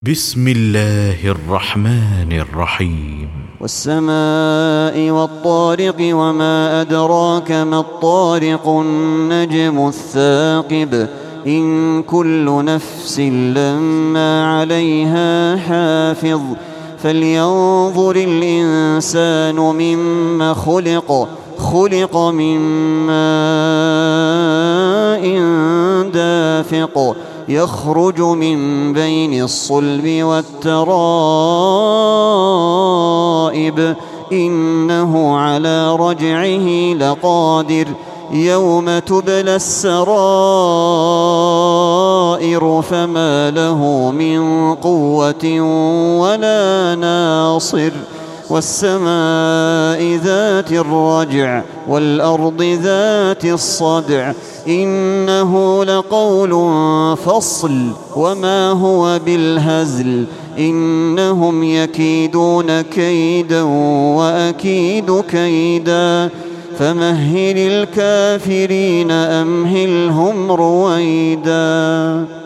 بسم الله الرحمن الرحيم. والسماء والطارق وما أدراك ما الطارق النجم الثاقب إن كل نفس لما عليها حافظ فلينظر الإنسان مما خلق من ماء دافق يخرج من بين الصلب والترائب إنه على رجعه لقادر يوم تبلى السرائر فما له من قوة ولا ناصر والسماء ذات الرجع والأرض ذات الصدع إنه لقول فصل وما هو بالهزل إنهم يكيدون كيدا وأكيد كيدا فمهل الكافرين أمهلهم رويدا.